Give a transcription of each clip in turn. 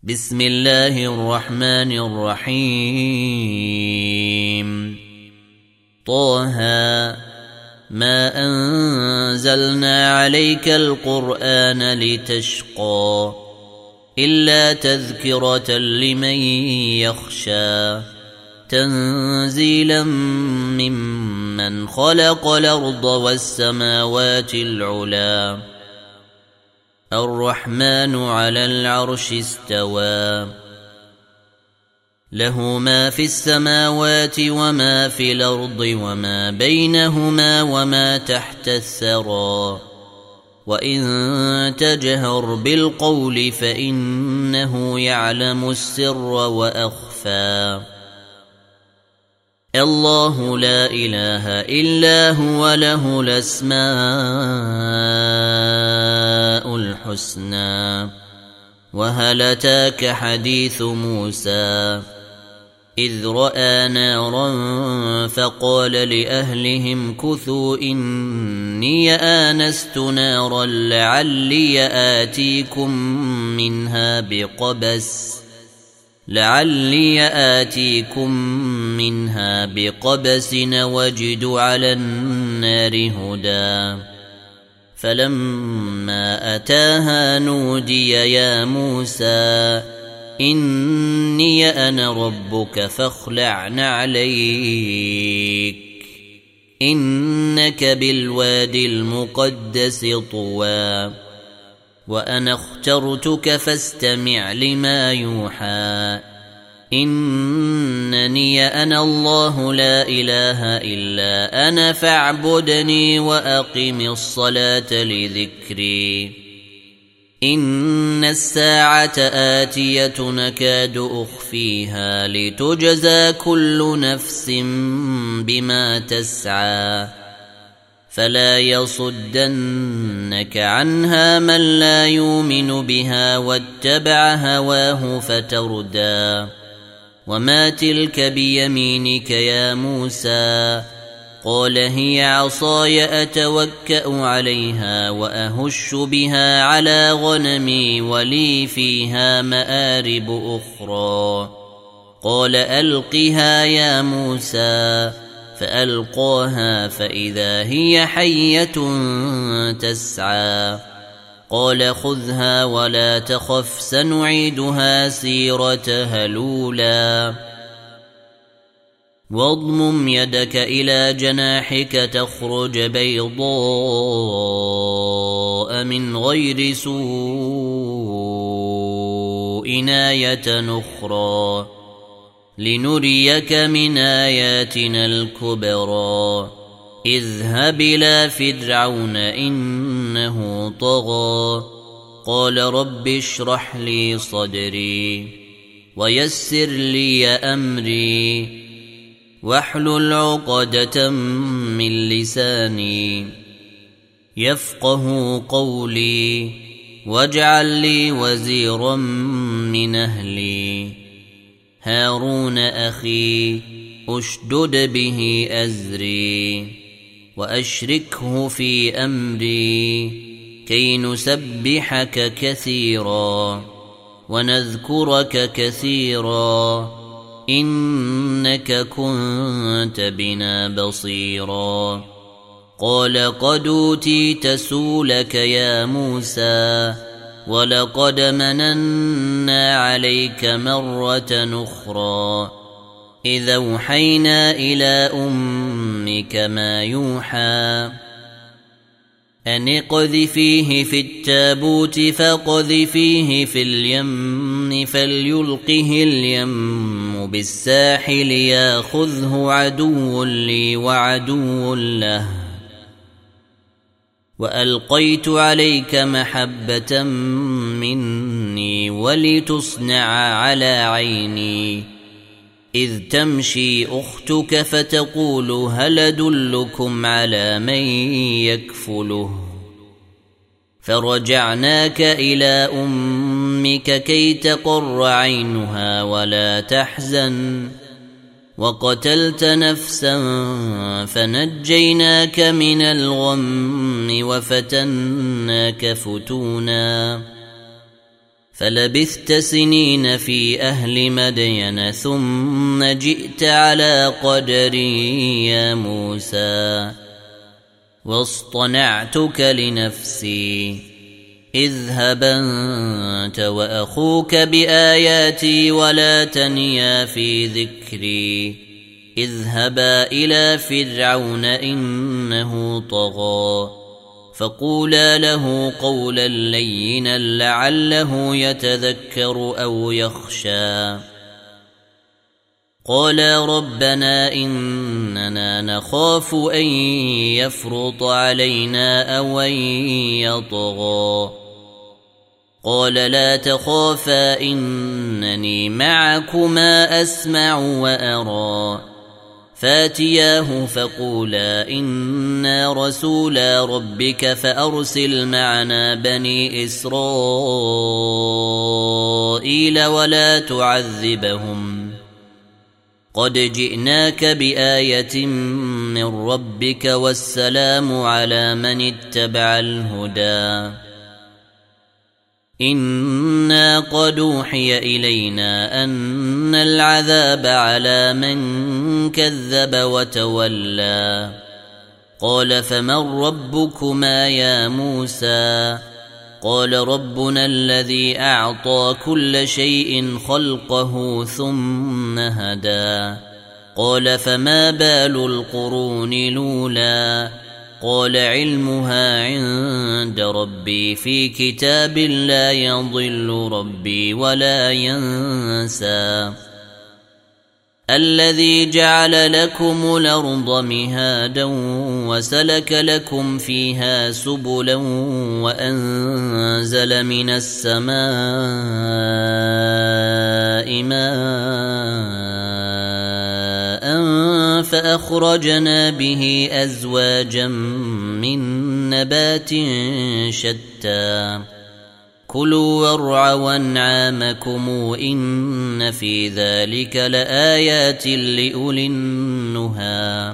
بسم الله الرحمن الرحيم. طه ما أنزلنا عليك القرآن لتشقى إلا تذكرة لمن يخشى تنزيلا ممن خلق الأرض والسماوات العلى الرحمن على العرش استوى له ما في السماوات وما في الأرض وما بينهما وما تحت الثرى وإن تجهر بالقول فإنه يعلم السر وأخفى الله لا إله إلا هو له الأسماء الحسنى وهل أتاك حديث موسى إذ رأى نارا فقال لأهلهم كثوا إني آنست نارا لعلي آتيكم منها بقبس وجد على النار هدى فلما أتاها نودي يا موسى إني أنا ربك فاخلع نعليك إنك بالوادي المقدس طوى وأنا اخترتك فاستمع لما يوحى إنني أنا الله لا إله إلا أنا فاعبدني وأقم الصلاة لذكري إن الساعة آتية نكاد أخفيها لتجزى كل نفس بما تسعى فلا يصدنك عنها من لا يؤمن بها واتبع هواه فتردى وما تلك بيمينك يا موسى قال هي عصاي أتوكأ عليها وأهش بها على غنمي ولي فيها مآرب أخرى قال ألقها يا موسى فألقاها فإذا هي حية تسعى قال خذها ولا تخف سنعيدها سيرتها الأولى واضمم يدك إلى جناحك تخرج بيضاء من غير سوء آية أخرى لنريك من آياتنا الكبرى اذهب إلى فرعون إنه طغى قال رب اشرح لي صدري ويسر لي أمري واحلل عقدة من لساني يفقه قولي واجعل لي وزيرا من أهلي هارون أخي أشدد به أزري وأشركه في أمري كي نسبحك كثيرا ونذكرك كثيرا إنك كنت بنا بصيرا قال قد أوتيت سؤلك يا موسى ولقد مننا عليك مرة أخرى إذا أوحينا إلى أمك ما يوحى أن اقذفيه في التابوت فاقذفيه في اليم فليلقه اليم بالساحل ياخذه عدو لي وعدو له وألقيت عليك محبة مني ولتصنع على عيني إذ تمشي أختك فتقول هل أدلكم على من يكفله فرجعناك إلى أمك كي تقر عينها ولا تحزن وقتلت نفسا فنجيناك من الغم وفتناك فتونا فلبثت سنين في أهل مدين ثم جئت على قدري يا موسى واصطنعتك لنفسي اذهب أنت وأخوك بآياتي ولا تنيا في ذكري اذهبا إلى فرعون إنه طغى فقولا له قولا لينا لعله يتذكر أو يخشى قالا ربنا إننا نخاف أن يفرط علينا أو أن يطغى قال لا تخافا إنني معكما أسمع وأرى فاتياه فقولا إنا رسولا ربك فأرسل معنا بني إسرائيل ولا تعذبهم قد جئناك بآية من ربك والسلام على من اتبع الهدى إنا قد أوحي إلينا أن العذاب على من كذب وتولى قال فمن ربكما يا موسى قال ربنا الذي أعطى كل شيء خلقه ثم هدى قال فما بال القرون الأولى قال علمها عند ربي في كتاب لا يضل ربي ولا ينسى الذي جعل لكم الأرض مهادا وسلك لكم فيها سبلا وأنزل من السماء ماء فأخرجنا به أزواجا من نبات شتى كلوا وارعوا أنعامكم إن في ذلك لآيات لأولي النهى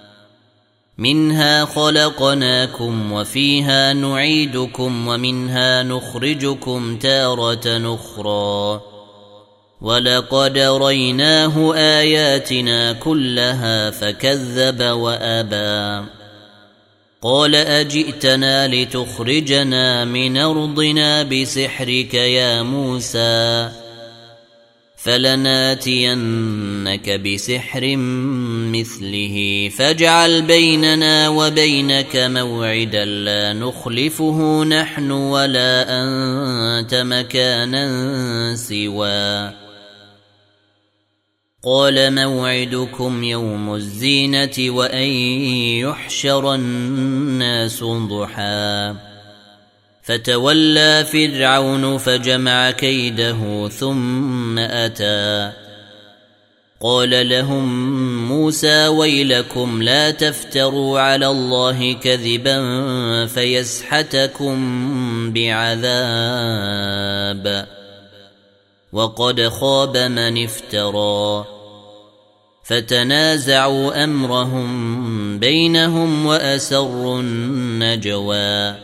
منها خلقناكم وفيها نعيدكم ومنها نخرجكم تارة أخرى ولقد ريناه آياتنا كلها فكذب وأبى قال أجئتنا لتخرجنا من أرضنا بسحرك يا موسى فلناتينك بسحر مثله فاجعل بيننا وبينك موعدا لا نخلفه نحن ولا أنت مكانا سوى قال موعدكم يوم الزينة وأن يحشر الناس ضحى فتولى فرعون فجمع كيده ثم أتى قال لهم موسى ويلكم لا تفتروا على الله كذبا فيسحتكم بعذاب وقد خاب من افترى فتنازعوا أمرهم بينهم وأسروا النجوى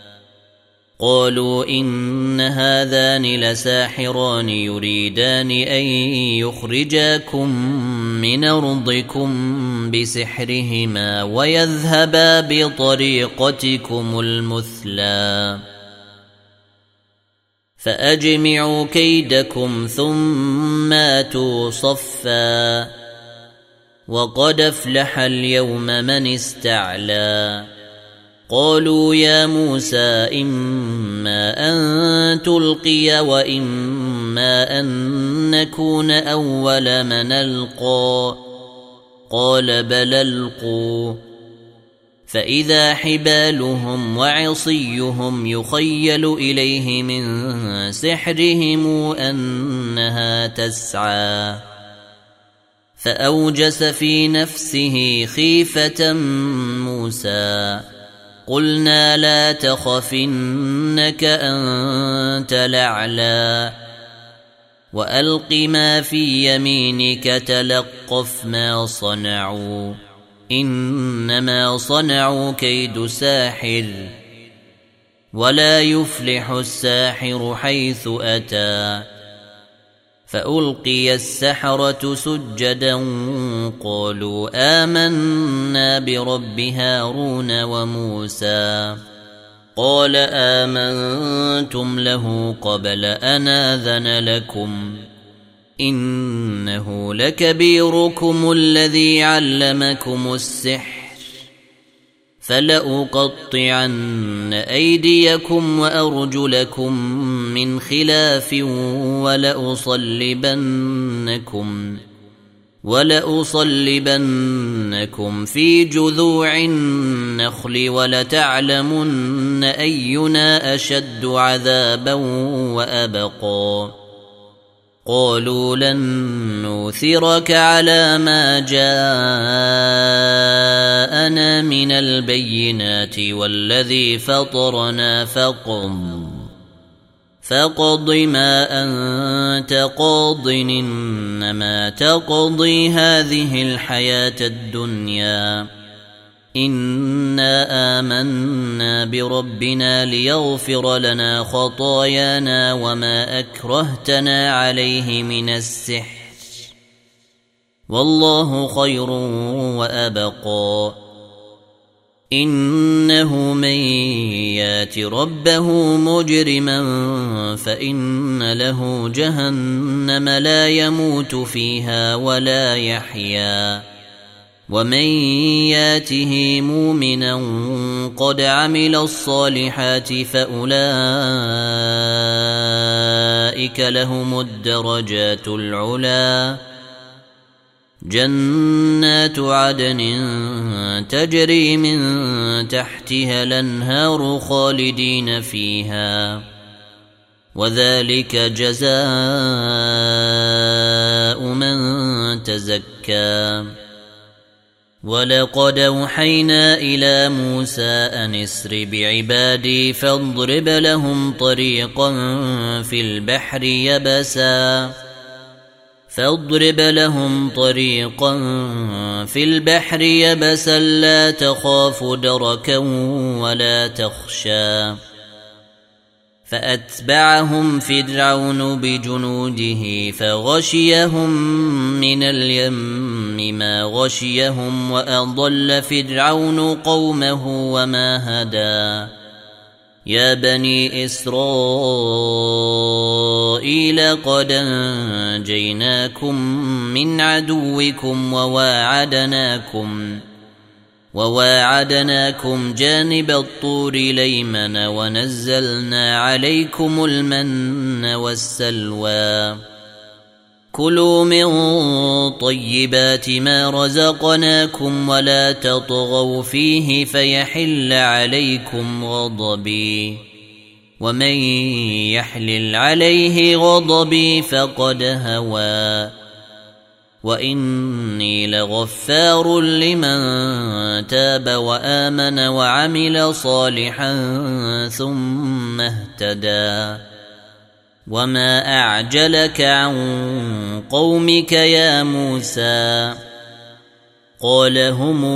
قالوا إن هذان لساحران يريدان أن يخرجاكم من أرضكم بسحرهما ويذهبا بطريقتكم المثلى فأجمعوا كيدكم ثم آتوا صفا وقد أفلح اليوم من استعلى قالوا يا موسى إما أن تلقي وإما أن نكون أول من ألقى قال بل ألقوا فإذا حبالهم وعصيهم يخيل إليه من سحرهم أنها تسعى فأوجس في نفسه خيفة موسى قلنا لا تخف إنك أنت الأعلى وألق ما في يمينك تلقف ما صنعوا إنما صنعوا كيد ساحر ولا يفلح الساحر حيث أتى. فألقي السحرة سجدا قالوا آمنا برب هارون وموسى. قال آمنتم له قبل أن آذن لكم إنه لكبيركم الذي علمكم السحر فلأقطعن أيديكم وأرجلكم من خلاف ولأصلبنكم في جذوع النخل ولتعلمن أينا أشد عذابا وأبقى. قالوا لن نؤثرك على ما جاءنا من البينات والذي فطرنا فاقض ما أنت قاض إنما تقضي هذه الحياة الدنيا إنا آمنا بربنا ليغفر لنا خطايانا وما أكرهتنا عليه من السحر والله خير وأبقى. إنه من يات ربه مجرما فإن له جهنم لا يموت فيها ولا يحيا ومن ياته مؤمنا قد عمل الصالحات فأولئك لهم الدرجات العلى جنات عدن تجري من تحتها الأنهار خالدين فيها وذلك جزاء من تزكى. ولقد أوحينا إلى موسى أن اسر بعبادي فاضرب لهم طريقا في البحر يبسا لا تخاف دركا ولا تخشى. فأتبعهم فرعون بجنوده فغشيهم من اليم ما غشيهم وأضل فرعون قومه وما هدى. يا بني إسرائيل قد أنجيناكم من عدوكم وواعدناكم جانب الطور الأيمن ونزلنا عليكم المن والسلوى. كلوا من طيبات ما رزقناكم ولا تطغوا فيه فيحل عليكم غضبي ومن يحلل عليه غضبي فقد هوى وإني لغفار لمن تاب وآمن وعمل صالحا ثم اهتدى. وما أعجلك عن قومك يا موسى؟ قال هم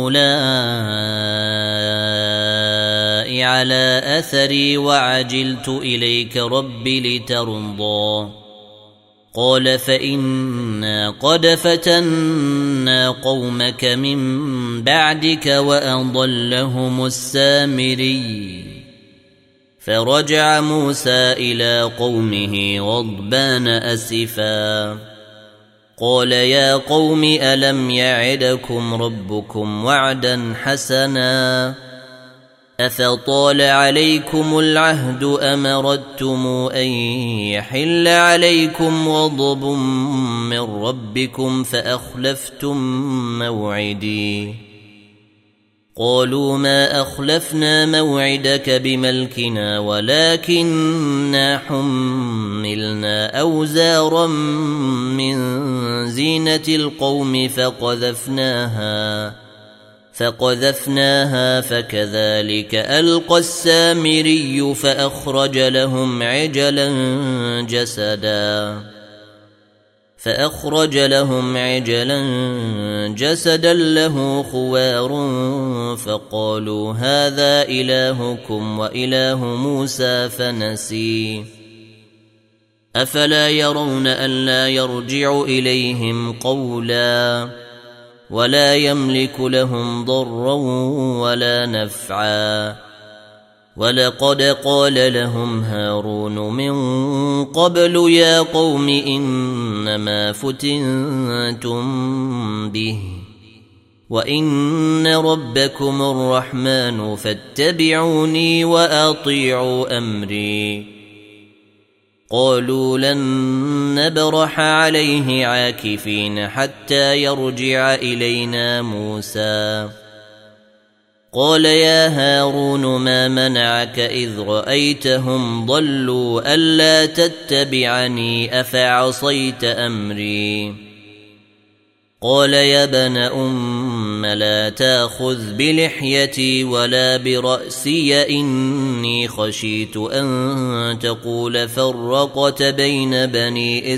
أولئك على أثري وعجلت إليك رب لترضى. قال فإنا قد فتنا قومك من بعدك وأضلهم السامري. فرجع موسى إلى قومه غضبان أسفا قال يا قوم ألم يعدكم ربكم وعدا حسنا أفطال عليكم العهد أم أردتم أن يحل عليكم غضب من ربكم فأخلفتم موعدي. قالوا ما أخلفنا موعدك بملكنا ولكننا حملنا أوزارا من زينة القوم فقذفناها فكذلك ألقى السامري فأخرج لهم عجلا جسدا فأخرج لهم عجلا جسدا له خوار فقالوا هذا إلهكم وإله موسى فنسي أفلا يرون ألا يرجع إليهم قولا ولا يملك لهم ضرا ولا نفعا ولقد قال لهم هارون من قبل يا قوم إنما فتنتم به وإن ربكم الرحمن فاتبعوني وأطيعوا أمري قالوا لن نبرح عليه عاكفين حتى يرجع إلينا موسى قال يا هارون ما منعك إذ رأيتهم ضلوا ألا تتبعني أفعصيت أمري قال يا ابن أم لا تأخذ بلحيتي ولا برأسي إني خشيت أن تقول فرقت بين بني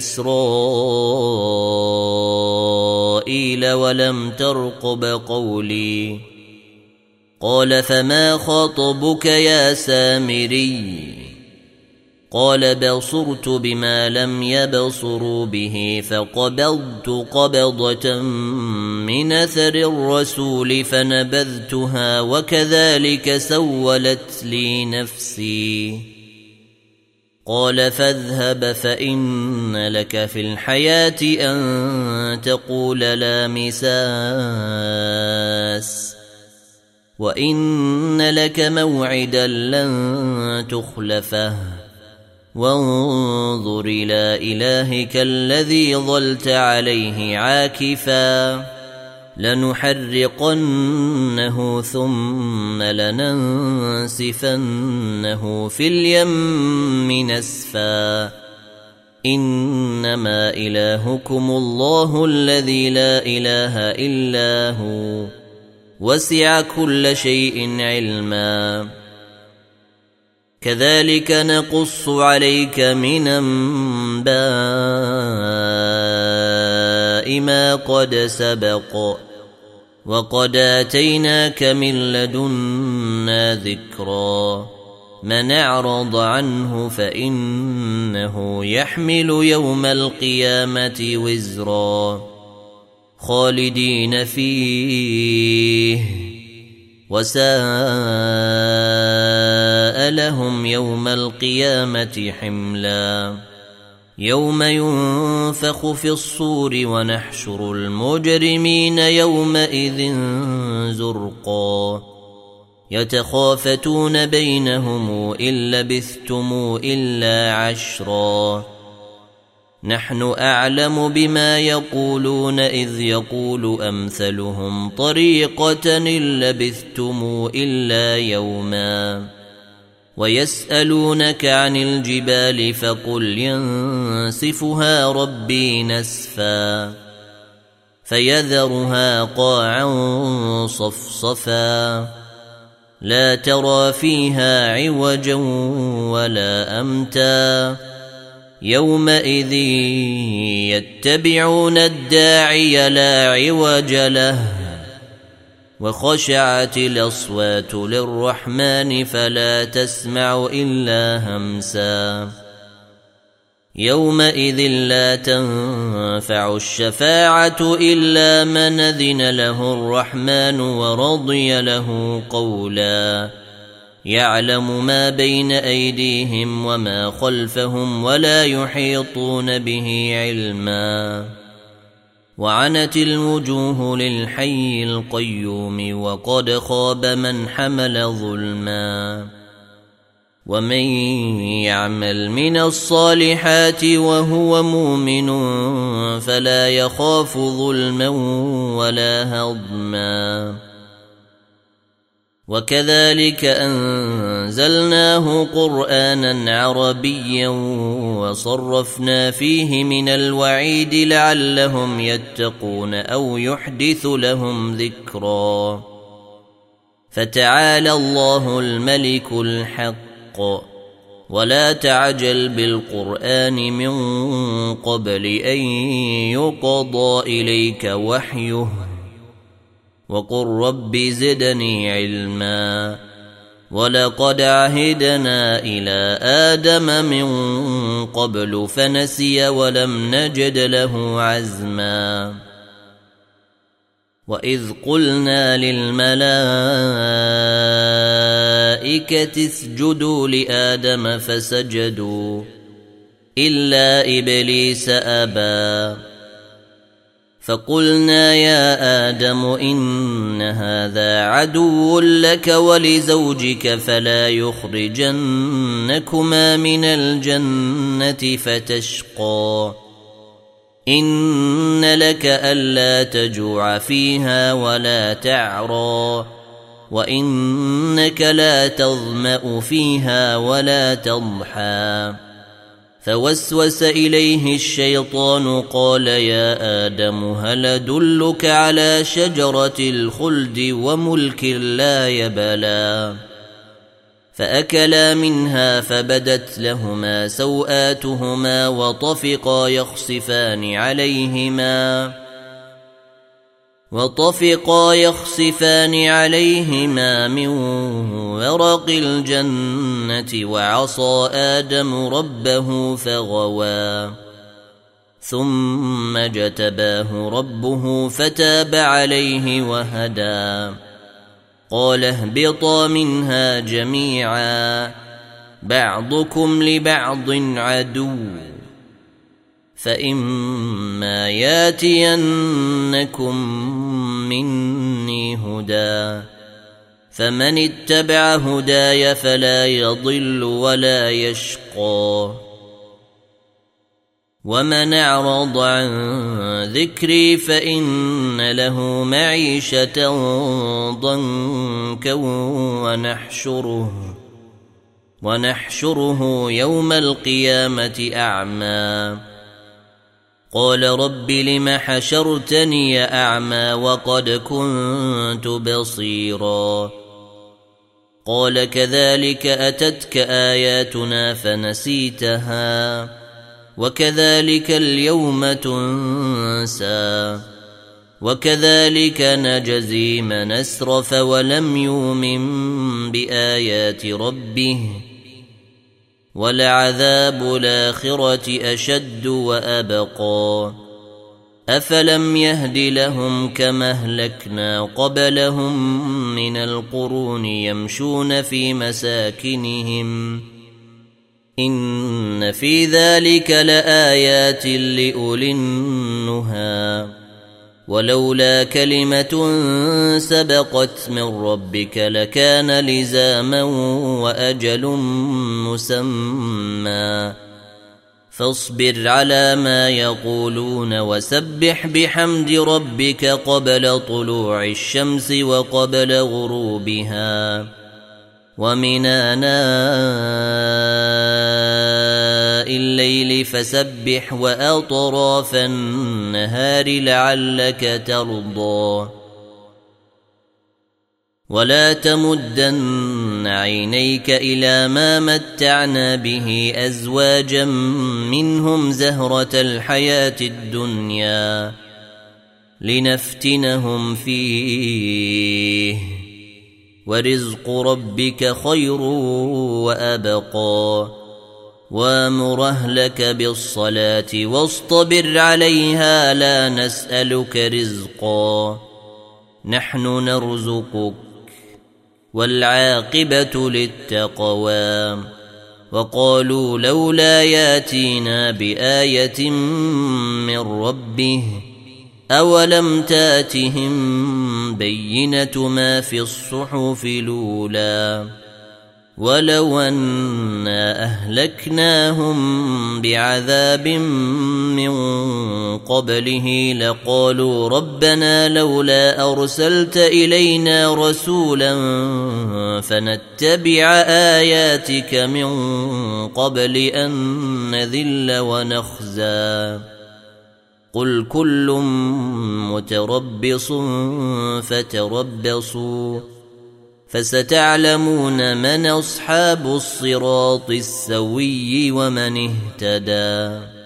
إسرائيل ولم ترقب قولي قال فما خطبك يا سامري قال بصرت بما لم يبصروا به فقبضت قبضة من أثر الرسول فنبذتها وكذلك سولت لي نفسي قال فاذهب فإن لك في الحياة أن تقول لا مساس وإن لك موعدا لن تخلفه وانظر إلى إلهك الذي ظلت عليه عاكفا لنحرقنه ثم لننسفنه في اليم نسفا إنما إلهكم الله الذي لا إله إلا هو وسع كل شيء علما كذلك نقص عليك من أنباء ما قد سبق وقد آتيناك من لدنا ذكرا من أعرض عنه فإنه يحمل يوم القيامة وزرا خالدين فيه وساء لهم يوم القيامة حملا يوم ينفخ في الصور ونحشر المجرمين يومئذ زرقا يتخافتون بينهم إن لبثتم إلا عشرا نحن أعلم بما يقولون إذ يقول أمثلهم طريقة إن لبثتم إلا يوما ويسألونك عن الجبال فقل ينسفها ربي نسفا فيذرها قاعا صفصفا لا ترى فيها عوجا ولا أمتا يومئذ يتبعون الداعي لا عوج له وخشعت الأصوات للرحمن فلا تسمع إلا همسا يومئذ لا تنفع الشفاعة إلا من أذن له الرحمن ورضي له قولا يعلم ما بين أيديهم وما خلفهم ولا يحيطون به علما وعنت الوجوه للحي القيوم وقد خاب من حمل ظلما ومن يعمل من الصالحات وهو مؤمن فلا يخاف ظلما ولا هضما وكذلك أنزلناه قرآنا عربيا وصرفنا فيه من الوعيد لعلهم يتقون أو يحدث لهم ذكرا فتعالى الله الملك الحق ولا تعجل بالقرآن من قبل أن يقضى إليك وحيه وقل رب زدني علما ولقد عهدنا إلى آدم من قبل فنسي ولم نجد له عزما وإذ قلنا للملائكة اسجدوا لآدم فسجدوا إلا إبليس أبى فقلنا يا آدم إن هذا عدو لك ولزوجك فلا يخرجنكما من الجنة فتشقى إن لك ألا تجوع فيها ولا تعرى وإنك لا تظمأ فيها ولا تضحى فوسوس إليه الشيطان قال يا آدم هل أدلك على شجرة الخلد وملك لا يبلى فأكلا منها فبدت لهما سوآتهما وطفقا يخصفان عليهما من ورق الجنة وعصى آدم ربه فغوى ثم اجتباه ربه فتاب عليه وهدى قال اهبطا منها جميعا بعضكم لبعض عدو فإما ياتينكم مني هدى فمن اتبع هداي فلا يضل ولا يشقى ومن أعرض عن ذكري فإن له معيشة ضنكا ونحشره يوم القيامة أعمى قال رب لم حشرتني أعمى وقد كنت بصيرا قال كذلك أتتك آياتنا فنسيتها وكذلك اليوم تنسى وكذلك نجزي من أسرف ولم يؤمن بآيات ربه ولعذاب الآخرة أشد وأبقى أفلم يهد لهم كما أهلكنا قبلهم من القرون يمشون في مساكنهم إن في ذلك لآيات لأولي النهى ولولا كلمة سبقت من ربك لكان لزاما وأجل مسمى فاصبر على ما يقولون وسبح بحمد ربك قبل طلوع الشمس وقبل غروبها ومن آناء الليل فسبح وأطراف النهار لعلك ترضى ولا تمدن عينيك إلى ما متعنا به أزواجا منهم زهرة الحياة الدنيا لنفتنهم فيه ورزق ربك خير وأبقى وامر أهلك بالصلاة واصطبر عليها لا نسألك رزقا نحن نرزقك والعاقبة للتقوى وقالوا لولا ياتينا بآية من ربه أولم تاتهم بينة ما في الصحف الأولى ولو أنا أهلكناهم بعذاب من قبله لقالوا ربنا لولا أرسلت إلينا رسولا فنتبع آياتك من قبل أن نذل ونخزى قل كل متربص فتربصوا فستعلمون من أصحاب الصراط السوي ومن اهتدى.